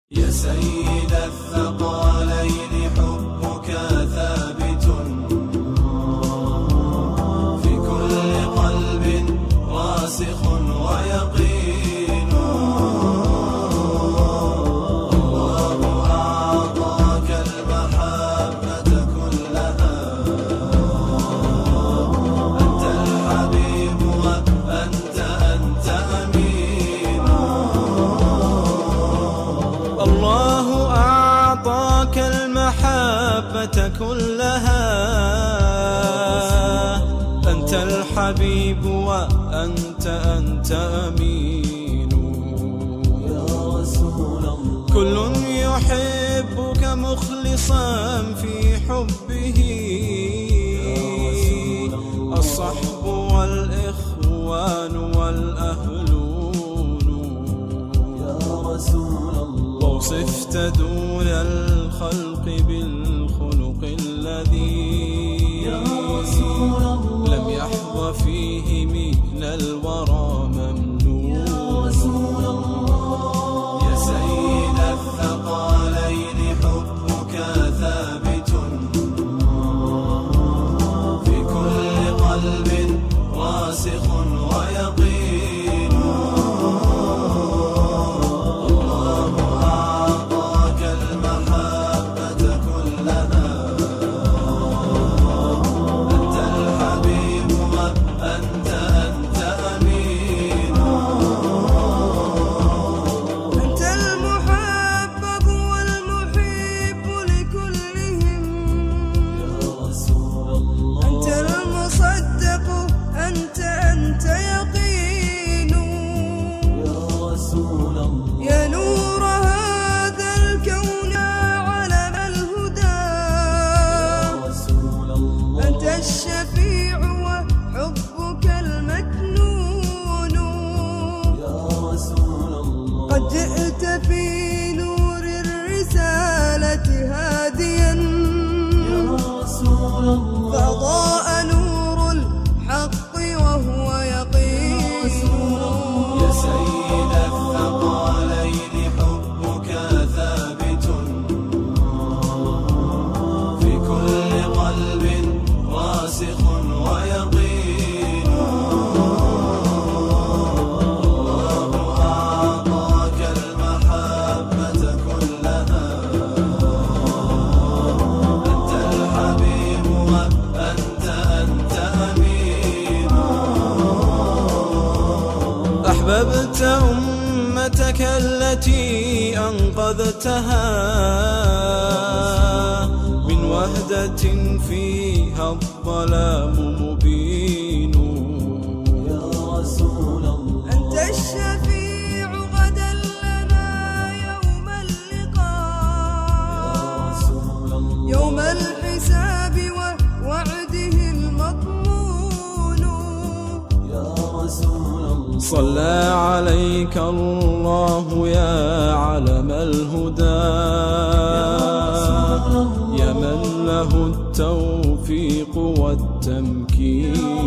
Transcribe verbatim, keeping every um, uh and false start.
يا سيد الثقالين حبك ثابت في كل قلب راسخ ويقين. الله أعطاك المحبة كلها، أنت الحبيب وأنت أنت أمين. الله أعطاك المحبة كلها، أنت الحبيب وأنت أنت أمين. يا رسول الله كل يحبك مخلصا في حبه، الصحب والإخوان والأهلون. يا رسول الله وصفت دون الخلق بالخلق الذي لم يحظ فيه من الورى ممنون. يا رسول الله يا سيد الثقالين حبك ثابت في كل قلب راسخ ويقين. الله أعطاك المحبة كلها، أنت الحبيب وأنت أنت أمين. أنت المحبب والمحب لكلهم. يا رسول الله أنت المصدق، أنت أنت يقين. يا رسول الله يا نور هذا الكون علم الهدى. يا رسول الله أنت الشفيع وحبك المكنون. يا رسول الله قد جئت في نور الرسالة هاديا، يا رسول الله فأضاء نور الحق وهو يقين. يا سيد الثقالين حبك ثابت في كل قلب راسخ ويقين. الله أعطاك المحبة كلها، أنت الحبيب وأنت أنت أمين. أحببت أمتك التي أنقذتها من وهدة فيها الظلام مبين. يا رسول الله أنت الشفيع غدا لنا يوم اللقاء، يا رسول الله يوم الحساب ووعده المضمون. يا رسول الله صلى عليك الله يا علم الهدى، يا من له التوفيق والتمكين.